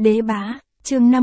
Đế bá, chương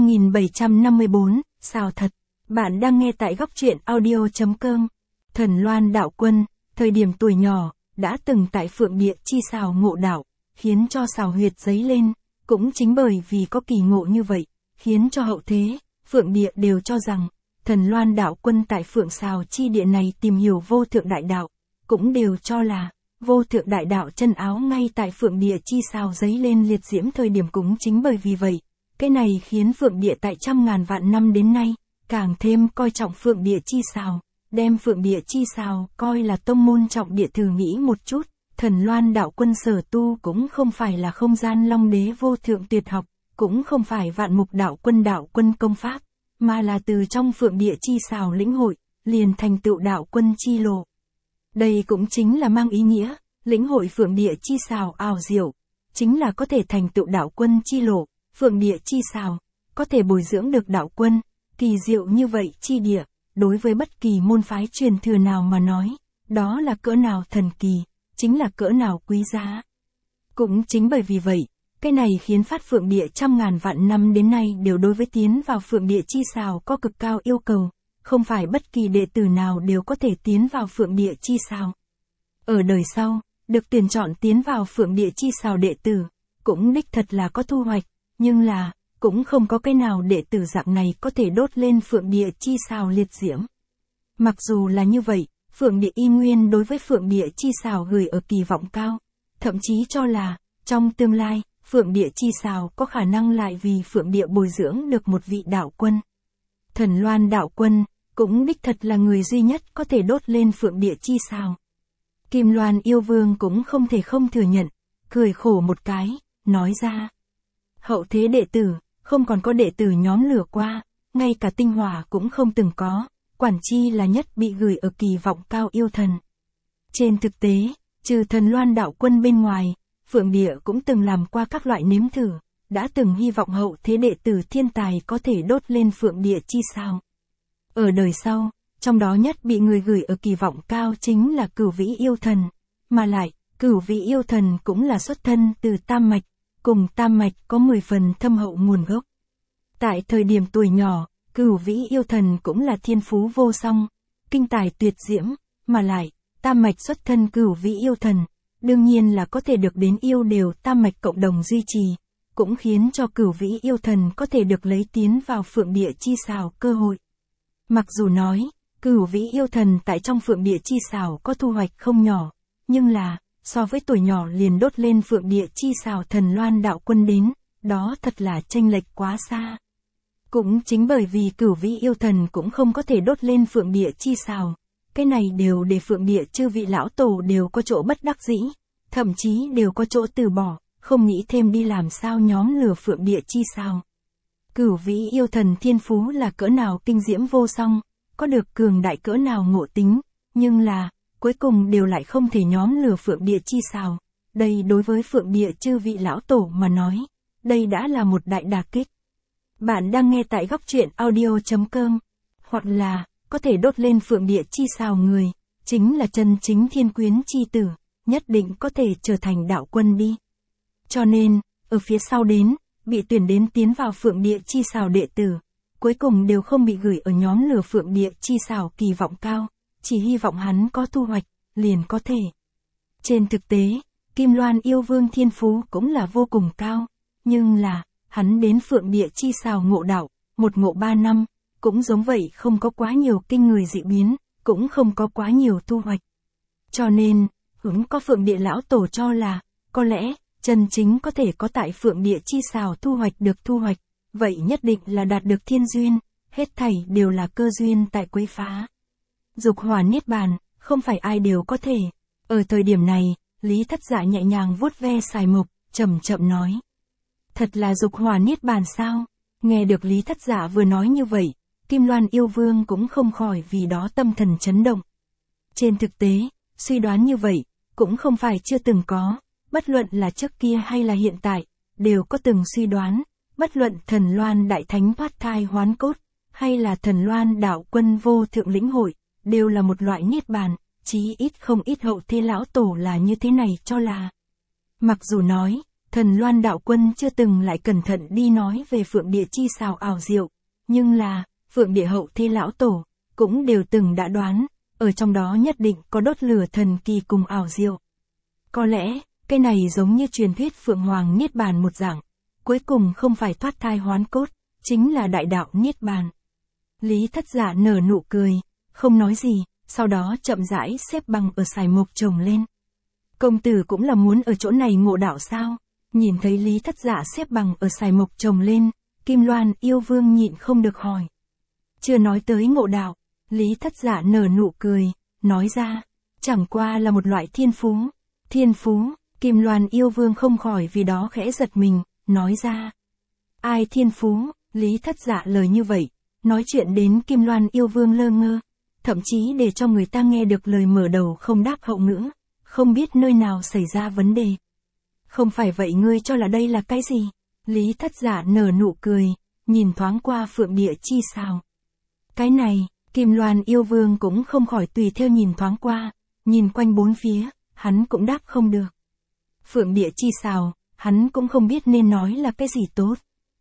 5754, sao thật. Bạn đang nghe tại góc truyện audio.com. Thần Loan đạo quân, thời điểm tuổi nhỏ, đã từng tại Phượng Địa chi xào ngộ đạo, khiến cho xào huyệt dấy lên, cũng chính bởi vì có kỳ ngộ như vậy, khiến cho hậu thế, Phượng Địa đều cho rằng, Thần Loan đạo quân tại Phượng xào chi địa này tìm hiểu vô thượng đại đạo, cũng đều cho là, vô thượng đại đạo chân áo ngay tại Phượng Địa chi xào dấy lên liệt diễm thời điểm cũng chính bởi vì vậy. Cái này khiến Phượng Địa tại trăm ngàn vạn năm đến nay, càng thêm coi trọng Phượng Địa chi xào, đem Phượng Địa chi xào coi là tông môn trọng địa. Thử nghĩ một chút, Thần Loan đạo quân sở tu cũng không phải là không gian long đế vô thượng tuyệt học, cũng không phải vạn mục đạo quân công pháp, mà là từ trong Phượng Địa chi xào lĩnh hội, liền thành tựu đạo quân chi lộ. Đây cũng chính là mang ý nghĩa, lĩnh hội Phượng Địa chi xào ảo diệu, chính là có thể thành tựu đạo quân chi lộ. Phượng Địa chi xào, có thể bồi dưỡng được đạo quân, kỳ diệu như vậy chi địa, đối với bất kỳ môn phái truyền thừa nào mà nói, đó là cỡ nào thần kỳ, chính là cỡ nào quý giá. Cũng chính bởi vì vậy, cái này khiến phát Phượng Địa trăm ngàn vạn năm đến nay đều đối với tiến vào Phượng Địa chi xào có cực cao yêu cầu, không phải bất kỳ đệ tử nào đều có thể tiến vào Phượng Địa chi xào. Ở đời sau, được tuyển chọn tiến vào Phượng Địa chi xào đệ tử, cũng đích thật là có thu hoạch. Nhưng là, cũng không có cái nào đệ tử dạng này có thể đốt lên Phượng Địa chi xào liệt diễm. Mặc dù là như vậy, Phượng Địa y nguyên đối với Phượng Địa chi xào gửi ở kỳ vọng cao, thậm chí cho là, trong tương lai, Phượng Địa chi xào có khả năng lại vì Phượng Địa bồi dưỡng được một vị đạo quân. Thần Loan đạo quân, cũng đích thật là người duy nhất có thể đốt lên Phượng Địa chi xào. Kim Loan yêu vương cũng không thể không thừa nhận, cười khổ một cái, nói ra. Hậu thế đệ tử, không còn có đệ tử nhóm lửa qua, ngay cả tinh hỏa cũng không từng có, quản chi là nhất bị gửi ở kỳ vọng cao yêu thần. Trên thực tế, trừ Thần Loan đạo quân bên ngoài, Phượng Địa cũng từng làm qua các loại nếm thử, đã từng hy vọng hậu thế đệ tử thiên tài có thể đốt lên Phượng Địa chi xào. Ở đời sau, trong đó nhất bị người gửi ở kỳ vọng cao chính là Cửu Vĩ yêu thần, mà lại, Cửu Vĩ yêu thần cũng là xuất thân từ Tam Mạch. Cùng Tam Mạch có 10 phần thâm hậu nguồn gốc. Tại thời điểm tuổi nhỏ, Cửu Vĩ yêu thần cũng là thiên phú vô song, kinh tài tuyệt diễm, mà lại, Tam Mạch xuất thân Cửu Vĩ yêu thần, đương nhiên là có thể được đến yêu đều Tam Mạch cộng đồng duy trì, cũng khiến cho Cửu Vĩ yêu thần có thể được lấy tiến vào Phượng Địa chi xào cơ hội. Mặc dù nói, Cửu Vĩ yêu thần tại trong Phượng Địa chi xào có thu hoạch không nhỏ, nhưng là, so với tuổi nhỏ liền đốt lên Phượng Địa chi xào Thần Loan đạo quân đến, đó thật là chênh lệch quá xa. Cũng chính bởi vì Cửu Vĩ yêu thần cũng không có thể đốt lên Phượng Địa chi xào, cái này đều để Phượng Địa chư vị lão tổ đều có chỗ bất đắc dĩ, thậm chí đều có chỗ từ bỏ, không nghĩ thêm đi làm sao nhóm lửa Phượng Địa chi xào. Cửu Vĩ yêu thần thiên phú là cỡ nào kinh diễm vô song, có được cường đại cỡ nào ngộ tính, nhưng là, cuối cùng đều lại không thể nhóm lửa Phượng Địa chi xào. Đây đối với Phượng Địa chư vị lão tổ mà nói, đây đã là một đại đả kích. Bạn đang nghe tại góc truyện audio.com, hoặc là, có thể đốt lên Phượng Địa chi xào người, chính là chân chính thiên quyến chi tử, nhất định có thể trở thành đạo quân đi. Cho nên, ở phía sau đến, bị tuyển đến tiến vào Phượng Địa chi xào đệ tử, cuối cùng đều không bị gửi ở nhóm lửa Phượng Địa chi xào kỳ vọng cao. Chỉ hy vọng hắn có thu hoạch, liền có thể. Trên thực tế, Kim Loan yêu vương thiên phú cũng là vô cùng cao, nhưng là, hắn đến Phượng Địa chi xào ngộ đạo, một ngộ 3 năm, cũng giống vậy không có quá nhiều kinh người dị biến, cũng không có quá nhiều thu hoạch. Cho nên, có Phượng Địa lão tổ cho là, có lẽ, chân chính có thể có tại Phượng Địa chi xào thu hoạch được thu hoạch, vậy nhất định là đạt được thiên duyên, hết thảy đều là cơ duyên tại quấy phá. Dục hỏa niết bàn, không phải ai đều có thể. Ở thời điểm này, Lý Thất Dạ nhẹ nhàng vuốt ve sài mộc, chậm chậm nói. Thật là dục hỏa niết bàn sao? Nghe được Lý Thất Dạ vừa nói như vậy, Kim Loan yêu vương cũng không khỏi vì đó tâm thần chấn động. Trên thực tế, suy đoán như vậy, cũng không phải chưa từng có, bất luận là trước kia hay là hiện tại, đều có từng suy đoán, bất luận Thần Loan đại thánh thoát thai hoán cốt, hay là Thần Loan đạo quân vô thượng lĩnh hội, đều là một loại niết bàn, chí ít không ít hậu thế lão tổ là như thế này cho là. Mặc dù nói, Thần Loan đạo quân chưa từng lại cẩn thận đi nói về phượng địa chi xào ảo diệu, nhưng là, phượng địa hậu thế lão tổ, cũng đều từng đã đoán, ở trong đó nhất định có đốt lửa thần kỳ cùng ảo diệu. Có lẽ, cái này giống như truyền thuyết Phượng Hoàng Niết Bàn một dạng, cuối cùng không phải thoát thai hoán cốt, chính là đại đạo Niết Bàn. Lý Thất Dạ nở nụ cười, không nói gì, sau đó chậm rãi xếp bằng ở sải mộc trồng lên. Công tử cũng là muốn ở chỗ này ngộ đạo sao? Nhìn thấy Lý Thất Dạ xếp bằng ở sải mộc trồng lên, Kim Loan yêu vương nhịn không được hỏi. Chưa nói tới ngộ đạo, Lý Thất Dạ nở nụ cười, nói ra, chẳng qua là một loại thiên phú. Thiên phú, Kim Loan yêu vương không khỏi vì đó khẽ giật mình, nói ra. Ai thiên phú, Lý Thất Dạ lời như vậy, nói chuyện đến Kim Loan yêu vương lơ ngơ, thậm chí để cho người ta nghe được lời mở đầu không đáp hậu ngữ, không biết nơi nào xảy ra vấn đề. Không phải vậy ngươi cho là đây là cái gì? Lý Thất Dạ nở nụ cười, nhìn thoáng qua phượng địa chi xào. Cái này, Kim Loan yêu vương cũng không khỏi tùy theo nhìn thoáng qua, nhìn quanh bốn phía, hắn cũng đáp không được. Phượng địa chi xào, hắn cũng không biết nên nói là cái gì tốt.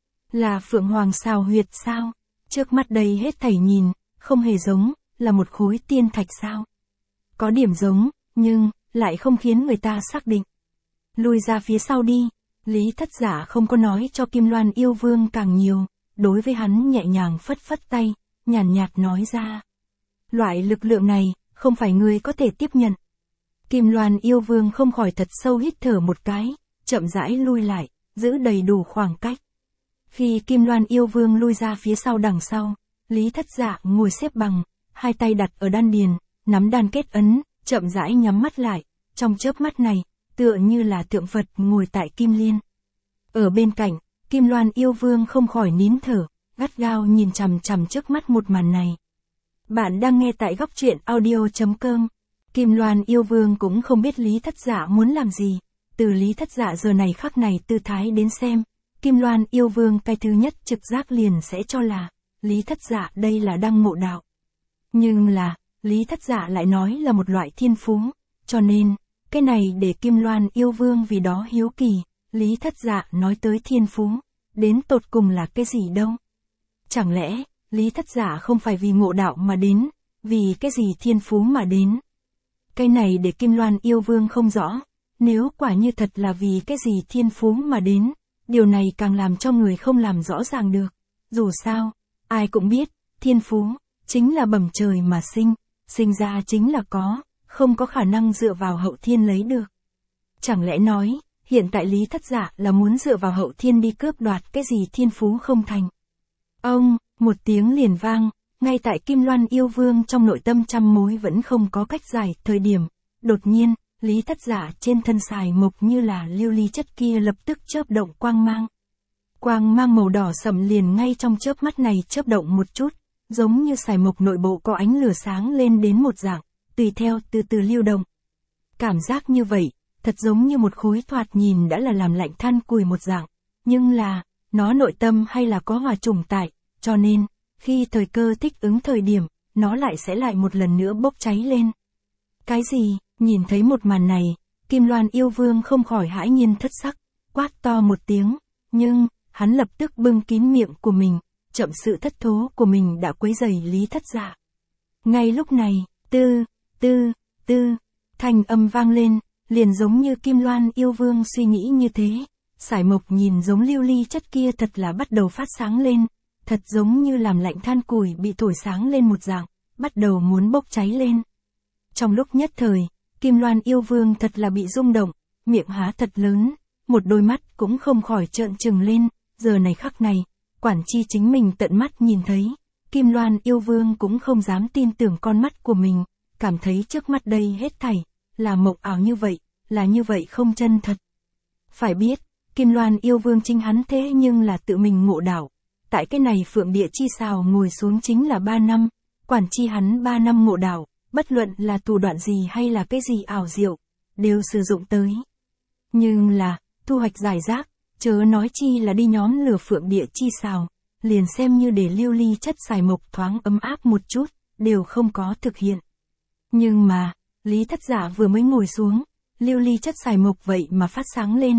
Là phượng hoàng xào huyệt sao? Trước mắt đây hết thảy nhìn, không hề giống, là một khối tiên thạch sao? Có điểm giống, nhưng, lại không khiến người ta xác định. Lùi ra phía sau đi, Lý Thất Dạ không có nói cho Kim Loan yêu vương càng nhiều, đối với hắn nhẹ nhàng phất phất tay, nhàn nhạt nói ra. Loại lực lượng này, không phải ngươi có thể tiếp nhận. Kim Loan yêu vương không khỏi thật sâu hít thở một cái, chậm rãi lui lại, giữ đầy đủ khoảng cách. Khi Kim Loan yêu vương lui ra phía sau đằng sau, Lý Thất Dạ ngồi xếp bằng, hai tay đặt ở đan điền, nắm đan kết ấn, chậm rãi nhắm mắt lại, trong chớp mắt này, tựa như là tượng Phật ngồi tại Kim Liên. Ở bên cạnh, Kim Loan yêu vương không khỏi nín thở, gắt gao nhìn chằm chằm trước mắt một màn này. Bạn đang nghe tại góc truyện audio.com. Kim Loan yêu vương cũng không biết Lý Thất Dạ muốn làm gì, từ Lý Thất Dạ giờ này khắc này tư thái đến xem, Kim Loan yêu vương cái thứ nhất trực giác liền sẽ cho là, Lý Thất Dạ đây là đang ngộ đạo. Nhưng là, Lý Thất Dạ lại nói là một loại thiên phú, cho nên, cái này để Kim Loan yêu vương vì đó hiếu kỳ, Lý Thất Dạ nói tới thiên phú, đến tột cùng là cái gì đâu. Chẳng lẽ, Lý Thất Dạ không phải vì ngộ đạo mà đến, vì cái gì thiên phú mà đến. Cái này để Kim Loan yêu vương không rõ, nếu quả như thật là vì cái gì thiên phú mà đến, điều này càng làm cho người không làm rõ ràng được. Dù sao, ai cũng biết, thiên phú, chính là bẩm trời mà sinh ra chính là có, không có khả năng dựa vào hậu thiên lấy được. Chẳng lẽ nói, hiện tại Lý Thất Dạ là muốn dựa vào hậu thiên đi cướp đoạt cái gì thiên phú không thành. Ông, một tiếng liền vang, ngay tại Kim Loan yêu vương trong nội tâm trăm mối vẫn không có cách giải thời điểm. Đột nhiên, Lý Thất Dạ trên thân sải mộc như là lưu ly chất kia lập tức chớp động quang mang. Quang mang màu đỏ sẫm liền ngay trong chớp mắt này chớp động một chút, giống như sải mộc nội bộ có ánh lửa sáng lên đến một dạng, tùy theo từ từ lưu động. Cảm giác như vậy, thật giống như một khối thoạt nhìn đã là làm lạnh than củi một dạng, nhưng là, nó nội tâm hay là có hòa trùng tại, cho nên, khi thời cơ thích ứng thời điểm, nó lại sẽ một lần nữa bốc cháy lên. Cái gì? Nhìn thấy một màn này, Kim Loan yêu vương không khỏi hãi nhiên thất sắc, quát to một tiếng, nhưng, hắn lập tức bưng kín miệng của mình, chậm sự thất thố của mình đã quấy rầy Lý Thất Dạ. Ngay lúc này, tư, thanh âm vang lên, liền giống như Kim Loan yêu vương suy nghĩ như thế, sải mộc nhìn giống lưu ly chất kia thật là bắt đầu phát sáng lên, thật giống như làm lạnh than củi bị thổi sáng lên một dạng, bắt đầu muốn bốc cháy lên. Trong lúc nhất thời, Kim Loan yêu vương thật là bị rung động, miệng há thật lớn, một đôi mắt cũng không khỏi trợn trừng lên, giờ này khắc này, quản chi chính mình tận mắt nhìn thấy, Kim Loan yêu vương cũng không dám tin tưởng con mắt của mình, cảm thấy trước mắt đây hết thảy, là mộng ảo như vậy, là như vậy không chân thật. Phải biết, Kim Loan yêu vương chính hắn thế nhưng là tự mình ngộ đạo, tại cái này phượng địa chi xào ngồi xuống chính là 3 năm, quản chi hắn 3 năm ngộ đạo, bất luận là thủ đoạn gì hay là cái gì ảo diệu, đều sử dụng tới. Nhưng là, thu hoạch giải rác, chớ nói chi là đi nhóm lửa phượng địa chi xào, liền xem như để lưu ly chất sải mộc thoáng ấm áp một chút, đều không có thực hiện. Nhưng mà, Lý Thất Dạ vừa mới ngồi xuống, lưu ly chất sải mộc vậy mà phát sáng lên,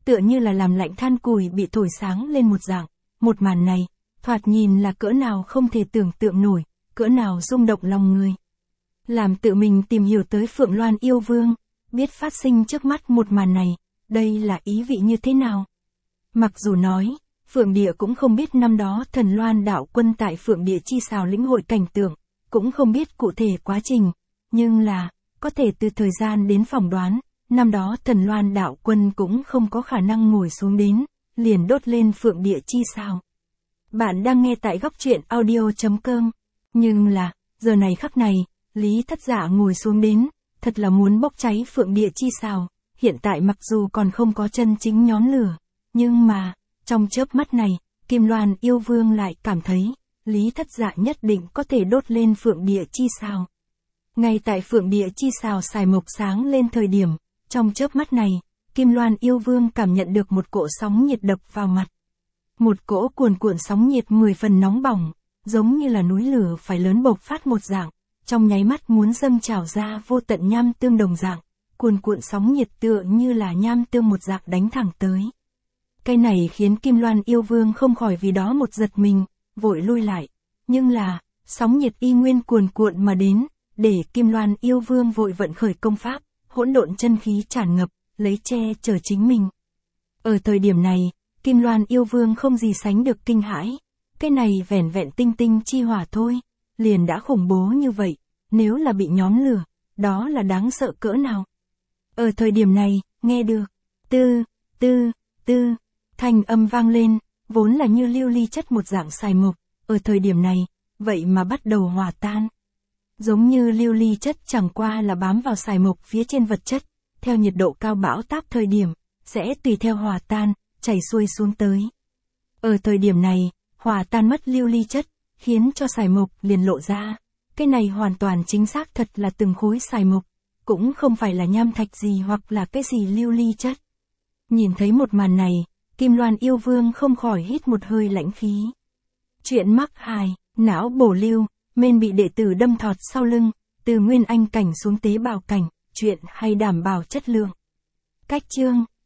tựa như là làm lạnh than củi bị thổi sáng lên một dạng. Một màn này, thoạt nhìn là cỡ nào không thể tưởng tượng nổi, cỡ nào rung động lòng người. Làm tự mình tìm hiểu tới Phượng Loan yêu vương, biết phát sinh trước mắt một màn này, đây là ý vị như thế nào. Mặc dù nói, Phượng Địa cũng không biết năm đó Thần Loan đạo quân tại Phượng Địa chi xào lĩnh hội cảnh tượng, cũng không biết cụ thể quá trình, nhưng là, có thể từ thời gian đến phỏng đoán, năm đó Thần Loan đạo quân cũng không có khả năng ngồi xuống đến, liền đốt lên Phượng Địa chi xào. Bạn đang nghe tại góc truyện audio.com, nhưng là, giờ này khắc này, Lý Thất Dạ ngồi xuống đến, thật là muốn bốc cháy Phượng Địa chi xào, hiện tại mặc dù còn không có chân chính nhóm lửa, nhưng mà, trong chớp mắt này, Kim Loan yêu vương lại cảm thấy, Lý Thất Dạ nhất định có thể đốt lên Phượng Địa chi xào. Ngay tại Phượng Địa chi xào xài mộc sáng lên thời điểm, trong chớp mắt này, Kim Loan yêu vương cảm nhận được một cỗ sóng nhiệt đập vào mặt. Một cỗ cuồn cuộn sóng nhiệt 10 phần nóng bỏng, giống như là núi lửa phải lớn bộc phát một dạng, trong nháy mắt muốn dâng trào ra vô tận nham tương đồng dạng, cuồn cuộn sóng nhiệt tựa như là nham tương một dạng đánh thẳng tới. Cái này khiến Kim Loan yêu vương không khỏi vì đó một giật mình, vội lui lại, nhưng là, sóng nhiệt y nguyên cuồn cuộn mà đến, để Kim Loan yêu vương vội vận khởi công pháp, hỗn độn chân khí tràn ngập, lấy che chở chính mình. Ở thời điểm này, Kim Loan yêu vương không gì sánh được kinh hãi, cái này vẻn vẹn tinh tinh chi hỏa thôi, liền đã khủng bố như vậy, nếu là bị nhóm lửa, đó là đáng sợ cỡ nào. Ở thời điểm này, nghe được, tư, thanh âm vang lên, vốn là như lưu ly chất một dạng xài mộc, ở thời điểm này, vậy mà bắt đầu hòa tan. Giống như lưu ly chất chẳng qua là bám vào xài mộc phía trên vật chất, theo nhiệt độ cao bão táp thời điểm, sẽ tùy theo hòa tan, chảy xuôi xuống tới. Ở thời điểm này, hòa tan mất lưu ly chất, khiến cho xài mộc liền lộ ra. Cái này hoàn toàn chính xác thật là từng khối xài mộc, cũng không phải là nham thạch gì hoặc là cái gì lưu ly chất. Nhìn thấy một màn này, Kim Loan yêu vương không khỏi hít một hơi lãnh khí. Chuyện mắc hài, não bổ lưu, men bị đệ tử đâm thọt sau lưng, từ nguyên anh cảnh xuống tế bào cảnh, chuyện hay đảm bảo chất lượng. Cách chương